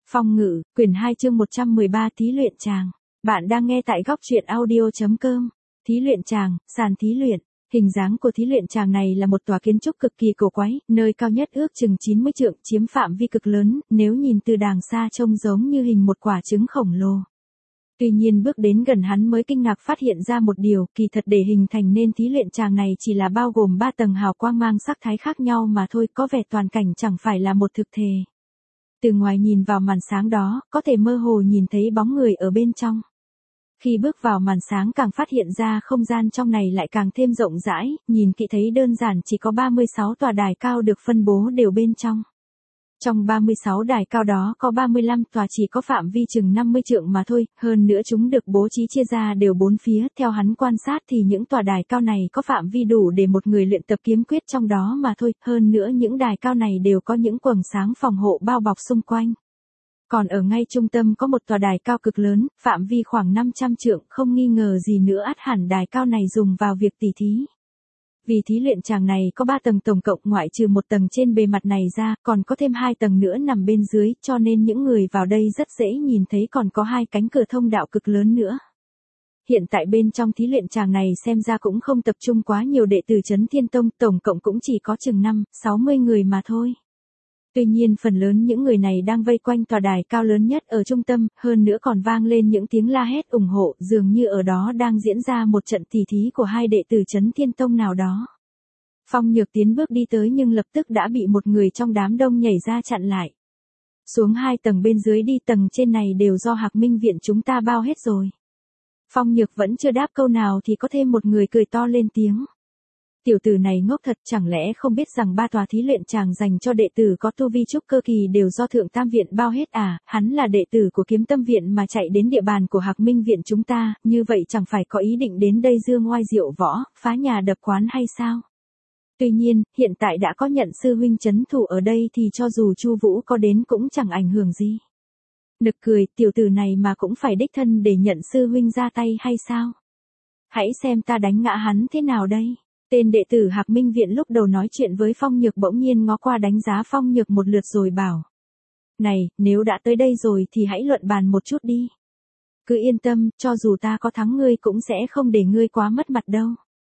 Phong ngữ, quyển 2 chương 113 thí luyện tràng. Bạn đang nghe tại góc truyện audio.com. Thí luyện tràng, sàn thí luyện. Hình dáng của thí luyện tràng này là một tòa kiến trúc cực kỳ cổ quái, nơi cao nhất ước chừng 90 trượng, chiếm phạm vi cực lớn, nếu nhìn từ đàng xa trông giống như hình một quả trứng khổng lồ. Tuy nhiên bước đến gần hắn mới kinh ngạc phát hiện ra một điều, kỳ thật để hình thành nên thí luyện tràng này chỉ là bao gồm 3 tầng hào quang mang sắc thái khác nhau mà thôi, có vẻ toàn cảnh chẳng phải là một thực thể. Từ ngoài nhìn vào màn sáng đó, có thể mơ hồ nhìn thấy bóng người ở bên trong. Khi bước vào màn sáng càng phát hiện ra không gian trong này lại càng thêm rộng rãi, nhìn kỹ thấy đơn giản chỉ có 36 tòa đài cao được phân bố đều bên trong. Trong 36 đài cao đó có 35 tòa chỉ có phạm vi chừng 50 trượng mà thôi, hơn nữa chúng được bố trí chia ra đều bốn phía. Theo hắn quan sát thì những tòa đài cao này có phạm vi đủ để một người luyện tập kiếm quyết trong đó mà thôi, hơn nữa những đài cao này đều có những quầng sáng phòng hộ bao bọc xung quanh. Còn ở ngay trung tâm có một tòa đài cao cực lớn, phạm vi khoảng 500 trượng, không nghi ngờ gì nữa ắt hẳn đài cao này dùng vào việc tỉ thí. Vì thí luyện tràng này có 3 tầng tổng cộng, ngoại trừ một tầng trên bề mặt này ra, còn có thêm 2 tầng nữa nằm bên dưới, cho nên những người vào đây rất dễ nhìn thấy còn có 2 cánh cửa thông đạo cực lớn nữa. Hiện tại bên trong thí luyện tràng này xem ra cũng không tập trung quá nhiều đệ tử Chấn Thiên Tông, tổng cộng cũng chỉ có chừng 5-60 người mà thôi. Tuy nhiên phần lớn những người này đang vây quanh tòa đài cao lớn nhất ở trung tâm, hơn nữa còn vang lên những tiếng la hét ủng hộ, dường như ở đó đang diễn ra một trận tỉ thí của 2 đệ tử Chấn Thiên Tông nào đó. Phong Nhược tiến bước đi tới nhưng lập tức đã bị một người trong đám đông nhảy ra chặn lại. Xuống 2 tầng bên dưới đi, tầng trên này đều do Hạc Minh Viện chúng ta bao hết rồi. Phong Nhược vẫn chưa đáp câu nào thì có thêm một người cười to lên tiếng. Tiểu tử này ngốc thật, chẳng lẽ không biết rằng 3 tòa thí luyện tràng dành cho đệ tử có tu vi trúc cơ kỳ đều do Thượng Tam Viện bao hết à, hắn là đệ tử của Kiếm Tâm Viện mà chạy đến địa bàn của Hạc Minh Viện chúng ta, như vậy chẳng phải có ý định đến đây dương oai diệu võ, phá nhà đập quán hay sao? Tuy nhiên, hiện tại đã có Nhận sư huynh trấn thủ ở đây thì cho dù Chu Vũ có đến cũng chẳng ảnh hưởng gì. Nực cười, tiểu tử này mà cũng phải đích thân để Nhận sư huynh ra tay hay sao? Hãy xem ta đánh ngã hắn thế nào đây? Tên đệ tử Hạc Minh Viện lúc đầu nói chuyện với Phong Nhược bỗng nhiên ngó qua đánh giá Phong Nhược một lượt rồi bảo. Này, nếu đã tới đây rồi thì hãy luận bàn một chút đi. Cứ yên tâm, cho dù ta có thắng ngươi cũng sẽ không để ngươi quá mất mặt đâu.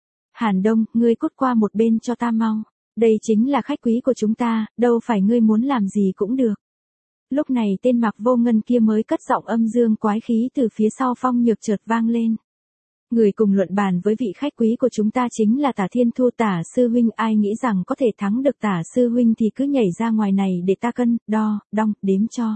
Hàn Đông, ngươi cút qua một bên cho ta mau. Đây chính là khách quý của chúng ta, đâu phải ngươi muốn làm gì cũng được. Lúc này tên Mạc Vô Ngân kia mới cất giọng âm dương quái khí từ phía sau Phong Nhược chợt vang lên. Người cùng luận bàn với vị khách quý của chúng ta chính là Tả Thiên Thu Tả sư huynh, ai nghĩ rằng có thể thắng được Tả sư huynh thì cứ nhảy ra ngoài này để ta cân, đo, đong, đếm cho.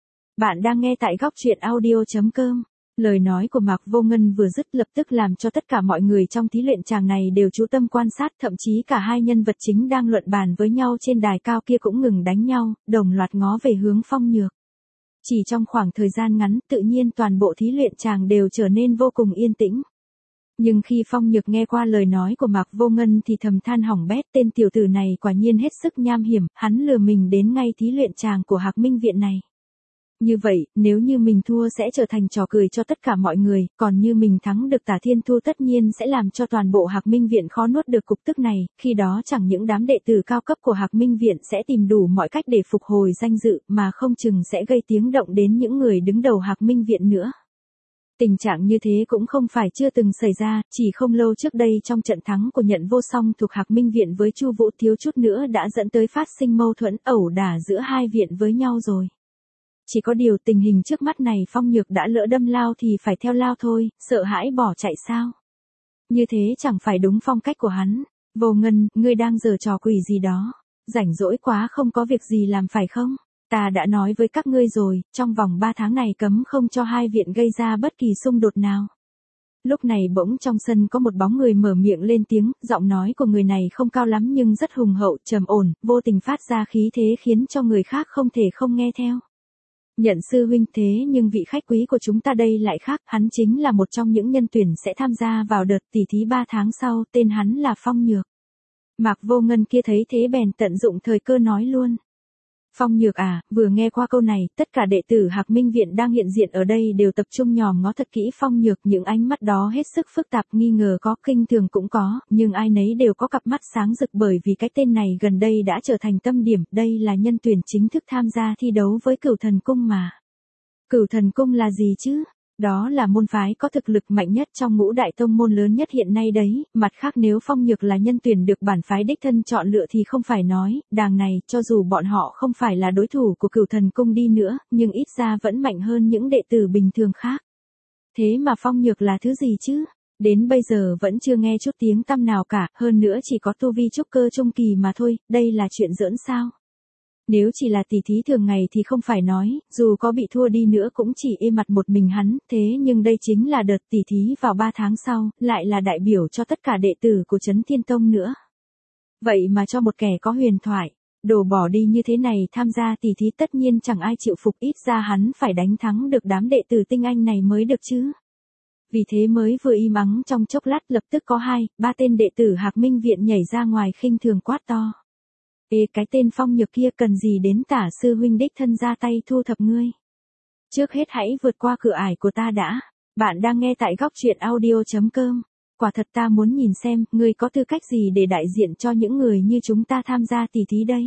Bạn đang nghe tại góc truyện audio.com. Lời nói của Mạc Vô Ngân vừa dứt lập tức làm cho tất cả mọi người trong thí luyện tràng này đều chú tâm quan sát, thậm chí cả 2 nhân vật chính đang luận bàn với nhau trên đài cao kia cũng ngừng đánh nhau, đồng loạt ngó về hướng Phong Nhược. Chỉ trong khoảng thời gian ngắn, tự nhiên toàn bộ thí luyện tràng đều trở nên vô cùng yên tĩnh. Nhưng khi Phong Nhược nghe qua lời nói của Mạc Vô Ngân thì thầm than hỏng bét, tên tiểu tử này quả nhiên hết sức nham hiểm, hắn lừa mình đến ngay thí luyện tràng của Hạc Minh Viện này. Như vậy, nếu như mình thua sẽ trở thành trò cười cho tất cả mọi người, còn như mình thắng được Tả Thiên Thu tất nhiên sẽ làm cho toàn bộ Hạc Minh Viện khó nuốt được cục tức này, khi đó chẳng những đám đệ tử cao cấp của Hạc Minh Viện sẽ tìm đủ mọi cách để phục hồi danh dự, mà không chừng sẽ gây tiếng động đến những người đứng đầu Hạc Minh Viện nữa. Tình trạng như thế cũng không phải chưa từng xảy ra, chỉ không lâu trước đây trong trận thắng của Nhận Vô Song thuộc Hạc Minh Viện với Chu Vũ thiếu chút nữa đã dẫn tới phát sinh mâu thuẫn ẩu đả giữa 2 viện với nhau rồi. Chỉ có điều tình hình trước mắt này Phong Nhược đã lỡ đâm lao thì phải theo lao thôi, sợ hãi bỏ chạy sao? Như thế chẳng phải đúng phong cách của hắn. Vô Ngân, ngươi đang giở trò quỷ gì đó? Rảnh rỗi quá không có việc gì làm phải không? Ta đã nói với các ngươi rồi, trong vòng 3 tháng này cấm không cho 2 viện gây ra bất kỳ xung đột nào. Lúc này bỗng trong sân có một bóng người mở miệng lên tiếng, giọng nói của người này không cao lắm nhưng rất hùng hậu, trầm ổn, vô tình phát ra khí thế khiến cho người khác không thể không nghe theo. Nhận sư huynh, thế nhưng vị khách quý của chúng ta đây lại khác, hắn chính là một trong những nhân tuyển sẽ tham gia vào đợt tỉ thí 3 tháng sau, tên hắn là Phong Nhược. Mạc Vô Ngân kia thấy thế bèn tận dụng thời cơ nói luôn. Phong Nhược à, vừa nghe qua câu này, tất cả đệ tử Hạc Minh Viện đang hiện diện ở đây đều tập trung nhòm ngó thật kỹ Phong Nhược, những ánh mắt đó hết sức phức tạp, nghi ngờ có, khinh thường cũng có, nhưng ai nấy đều có cặp mắt sáng rực bởi vì cái tên này gần đây đã trở thành tâm điểm, đây là nhân tuyển chính thức tham gia thi đấu với Cửu Thần Cung mà. Cửu Thần Cung là gì chứ? Đó là môn phái có thực lực mạnh nhất trong ngũ đại tông môn lớn nhất hiện nay đấy, mặt khác nếu Phong Nhược là nhân tuyển được bản phái đích thân chọn lựa thì không phải nói, đàng này, cho dù bọn họ không phải là đối thủ của Cửu Thần Cung đi nữa, nhưng ít ra vẫn mạnh hơn những đệ tử bình thường khác. Thế mà Phong Nhược là thứ gì chứ? Đến bây giờ vẫn chưa nghe chút tiếng tăm nào cả, hơn nữa chỉ có tu vi trúc cơ trung kỳ mà thôi, đây là chuyện giỡn sao? Nếu chỉ là tỷ thí thường ngày thì không phải nói, dù có bị thua đi nữa cũng chỉ ê mặt một mình hắn, thế nhưng đây chính là đợt tỷ thí vào 3 tháng sau, lại là đại biểu cho tất cả đệ tử của Trấn Thiên Tông nữa. Vậy mà cho một kẻ có huyền thoại, đồ bỏ đi như thế này tham gia tỷ thí tất nhiên chẳng ai chịu phục, ít ra hắn phải đánh thắng được đám đệ tử tinh anh này mới được chứ. Vì thế mới vừa im ắng trong chốc lát lập tức có 2-3 tên đệ tử Hạc Minh Viện nhảy ra ngoài khinh thường quát to. Ê, cái tên Phong Nhược kia cần gì đến tả sư huynh đích thân ra tay thu thập ngươi. Trước hết hãy vượt qua cửa ải của ta đã. Bạn đang nghe tại góc truyện audio.com. Quả thật ta muốn nhìn xem, ngươi có tư cách gì để đại diện cho những người như chúng ta tham gia tỷ thí đây.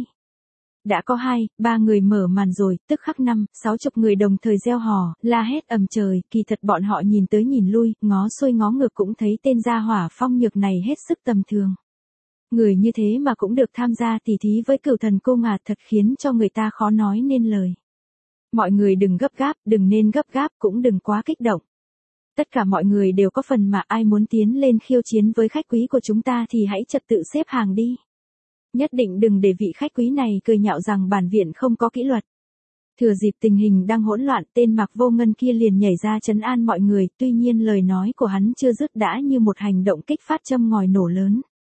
Đã có 2-3 người mở màn rồi, tức khắc 50-60 người đồng thời reo hò, la hét ầm trời, kỳ thật bọn họ nhìn tới nhìn lui, ngó xuôi ngó ngược cũng thấy tên gia hỏa Phong Nhược này hết sức tầm thường. Người như thế mà cũng được tham gia tỷ thí với Cửu Thần Cung à, thật khiến cho người ta khó nói nên lời. Mọi người đừng gấp gáp, đừng nên gấp gáp, cũng đừng quá kích động. Tất cả mọi người đều có phần mà, ai muốn tiến lên khiêu chiến với khách quý của chúng ta thì hãy trật tự xếp hàng đi. Nhất định đừng để vị khách quý này cười nhạo rằng bản viện không có kỷ luật. Thừa dịp tình hình đang hỗn loạn, tên Mạc Vô Ngân kia liền nhảy ra trấn an mọi người, tuy nhiên lời nói của hắn chưa dứt đã như một hành động kích phát châm ngòi nổ lớn.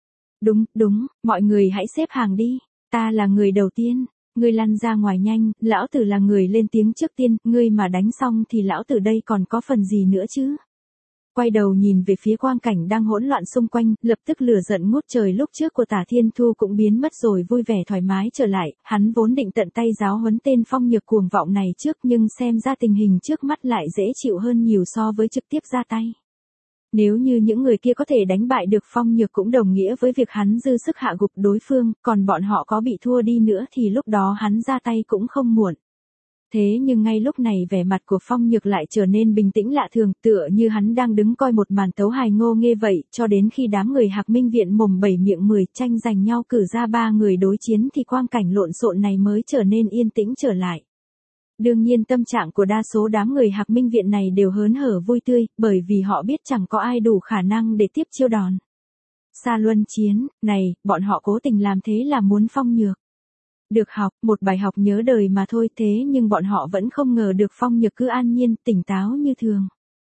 Đúng, mọi người hãy xếp hàng đi, ta là người đầu tiên, ngươi lăn ra ngoài nhanh, lão tử là người lên tiếng trước tiên, ngươi mà đánh xong thì lão tử đây còn có phần gì nữa chứ. Quay đầu nhìn về phía quang cảnh đang hỗn loạn xung quanh, lập tức lửa giận ngút trời lúc trước của Tả Thiên Thu cũng biến mất rồi vui vẻ thoải mái trở lại, hắn vốn định tận tay giáo huấn tên Phong Nhược cuồng vọng này trước nhưng xem ra tình hình trước mắt lại dễ chịu hơn nhiều so với trực tiếp ra tay. Nếu như những người kia có thể đánh bại được Phong Nhược cũng đồng nghĩa với việc hắn dư sức hạ gục đối phương, còn bọn họ có bị thua đi nữa thì lúc đó hắn ra tay cũng không muộn. Thế nhưng ngay lúc này vẻ mặt của Phong Nhược lại trở nên bình tĩnh lạ thường, tựa như hắn đang đứng coi một màn tấu hài ngô nghê vậy, cho đến khi đám người Hạc Minh Viện mồm 7 miệng 10 tranh giành nhau cử ra 3 người đối chiến thì quang cảnh lộn xộn này mới trở nên yên tĩnh trở lại. Đương nhiên tâm trạng của đa số đám người Hạc Minh Viện này đều hớn hở vui tươi, bởi vì họ biết chẳng có ai đủ khả năng để tiếp chiêu đòn. Sa luân chiến, này, bọn họ cố tình làm thế là muốn Phong Nhược được học, một bài học nhớ đời mà thôi, thế nhưng bọn họ vẫn không ngờ được Phong Nhược cứ an nhiên, tỉnh táo như thường.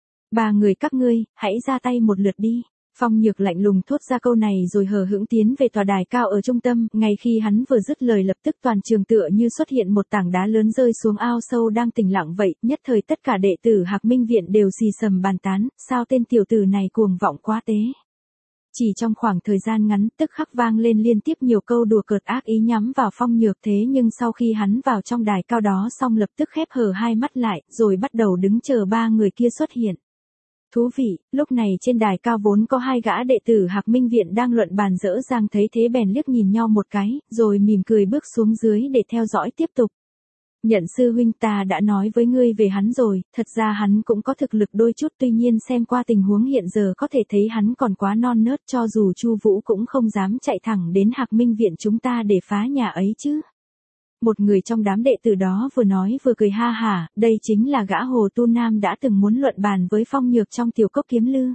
3 người các ngươi, hãy ra tay một lượt đi. Phong Nhược lạnh lùng thốt ra câu này rồi hờ hững tiến về tòa đài cao ở trung tâm, ngay khi hắn vừa dứt lời lập tức toàn trường tựa như xuất hiện một tảng đá lớn rơi xuống ao sâu đang tĩnh lặng vậy, nhất thời tất cả đệ tử Hạc Minh Viện đều xì xầm bàn tán, sao tên tiểu tử này cuồng vọng quá tế. Chỉ trong khoảng thời gian ngắn tức khắc vang lên liên tiếp nhiều câu đùa cợt ác ý nhắm vào Phong Nhược, thế nhưng sau khi hắn vào trong đài cao đó xong lập tức khép hờ hai mắt lại, rồi bắt đầu đứng chờ 3 người kia xuất hiện. Thú vị, lúc này trên đài cao vốn có 2 gã đệ tử Hạc Minh Viện đang luận bàn dở dang thấy thế bèn liếc nhìn nhau một cái, rồi mỉm cười bước xuống dưới để theo dõi tiếp tục. Nhận sư huynh, ta đã nói với ngươi về hắn rồi, thật ra hắn cũng có thực lực đôi chút, tuy nhiên xem qua tình huống hiện giờ có thể thấy hắn còn quá non nớt, cho dù Chu Vũ cũng không dám chạy thẳng đến Hạc Minh Viện chúng ta để phá nhà ấy chứ. Một người trong đám đệ tử đó vừa nói vừa cười ha hả, đây chính là gã Hồ Tu Nam đã từng muốn luận bàn với Phong Nhược trong Tiểu Cốc Kiếm Lư.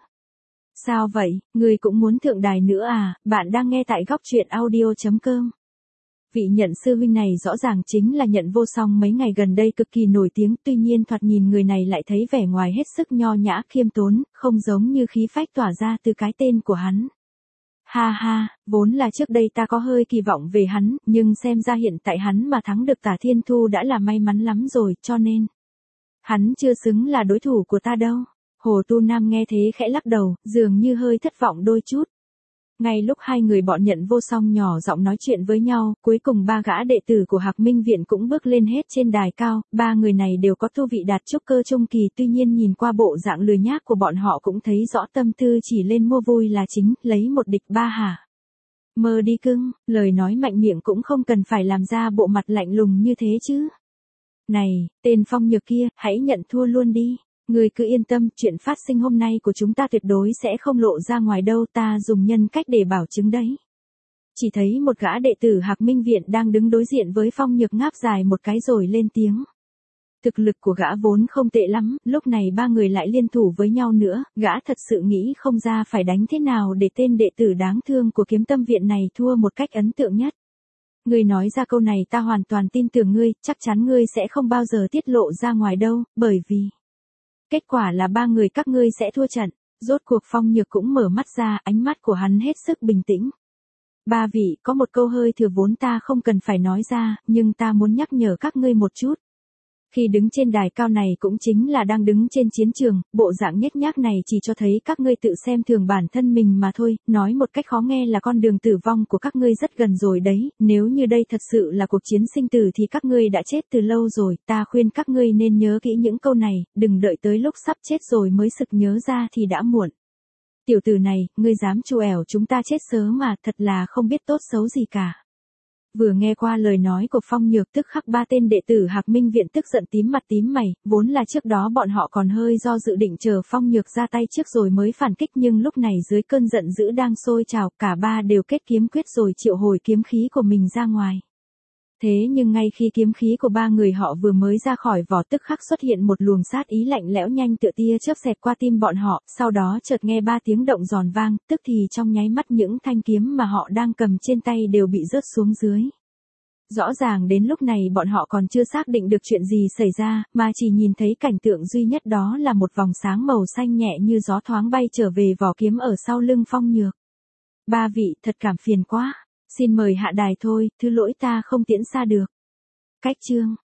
Sao vậy, ngươi cũng muốn thượng đài nữa à? Bạn đang nghe tại góc truyện audio.com. Vị Nhận sư huynh này rõ ràng chính là Nhận Vô Song mấy ngày gần đây cực kỳ nổi tiếng, tuy nhiên thoạt nhìn người này lại thấy vẻ ngoài hết sức nho nhã khiêm tốn, không giống như khí phách tỏa ra từ cái tên của hắn. Ha ha, vốn là trước đây ta có hơi kỳ vọng về hắn, nhưng xem ra hiện tại hắn mà thắng được Tả Thiên Thu đã là may mắn lắm rồi, cho nên hắn chưa xứng là đối thủ của ta đâu. Hồ Tu Nam nghe thế khẽ lắc đầu, dường như hơi thất vọng đôi chút. Ngay lúc hai người bọn Nhận Vô Song nhỏ giọng nói chuyện với nhau, cuối cùng ba gã đệ tử của Hạc Minh Viện cũng bước lên hết trên đài cao, ba người này đều có tu vị đạt trúc cơ trung kỳ, tuy nhiên nhìn qua bộ dạng lười nhác của bọn họ cũng thấy rõ tâm tư chỉ lên mua vui là chính, lấy một địch ba hả. Mơ đi cưng, lời nói mạnh miệng cũng không cần phải làm ra bộ mặt lạnh lùng như thế chứ. Này, tên Phong Nhược kia, hãy nhận thua luôn đi. Người cứ yên tâm, chuyện phát sinh hôm nay của chúng ta tuyệt đối sẽ không lộ ra ngoài đâu, ta dùng nhân cách để bảo chứng đấy. Chỉ thấy một gã đệ tử Hạc Minh Viện đang đứng đối diện với Phong Nhược ngáp dài một cái rồi lên tiếng. Thực lực của gã vốn không tệ lắm, lúc này ba người lại liên thủ với nhau nữa, gã thật sự nghĩ không ra phải đánh thế nào để tên đệ tử đáng thương của Kiếm Tâm Viện này thua một cách ấn tượng nhất. Ngươi nói ra câu này ta hoàn toàn tin tưởng ngươi, chắc chắn ngươi sẽ không bao giờ tiết lộ ra ngoài đâu, bởi vì kết quả là ba người các ngươi sẽ thua trận. Rốt cuộc Phong Nhược cũng mở mắt ra, ánh mắt của hắn hết sức bình tĩnh. Ba vị, có một câu hơi thừa vốn ta không cần phải nói ra, nhưng ta muốn nhắc nhở các ngươi một chút. Khi đứng trên đài cao này cũng chính là đang đứng trên chiến trường, bộ dạng nhếch nhác này chỉ cho thấy các ngươi tự xem thường bản thân mình mà thôi, nói một cách khó nghe là con đường tử vong của các ngươi rất gần rồi đấy, nếu như đây thật sự là cuộc chiến sinh tử thì các ngươi đã chết từ lâu rồi, ta khuyên các ngươi nên nhớ kỹ những câu này, đừng đợi tới lúc sắp chết rồi mới sực nhớ ra thì đã muộn. Tiểu tử này, ngươi dám trù ẻo chúng ta chết sớm mà, thật là không biết tốt xấu gì cả. Vừa nghe qua lời nói của Phong Nhược tức khắc ba tên đệ tử Hạc Minh Viện tức giận tím mặt tím mày, vốn là trước đó bọn họ còn hơi do dự định chờ Phong Nhược ra tay trước rồi mới phản kích, nhưng lúc này dưới cơn giận dữ đang sôi trào, cả ba đều kết kiếm quyết rồi triệu hồi kiếm khí của mình ra ngoài. Thế nhưng ngay khi kiếm khí của ba người họ vừa mới ra khỏi vỏ tức khắc xuất hiện một luồng sát ý lạnh lẽo nhanh tựa tia chớp xẹt qua tim bọn họ, sau đó chợt nghe ba tiếng động giòn vang, tức thì trong nháy mắt những thanh kiếm mà họ đang cầm trên tay đều bị rớt xuống dưới. Rõ ràng đến lúc này bọn họ còn chưa xác định được chuyện gì xảy ra, mà chỉ nhìn thấy cảnh tượng duy nhất đó là một vòng sáng màu xanh nhẹ như gió thoáng bay trở về vỏ kiếm ở sau lưng Phong Nhược. Ba vị, thật cảm phiền quá. Xin mời hạ đài thôi, thứ lỗi ta không tiễn xa được. Cách chương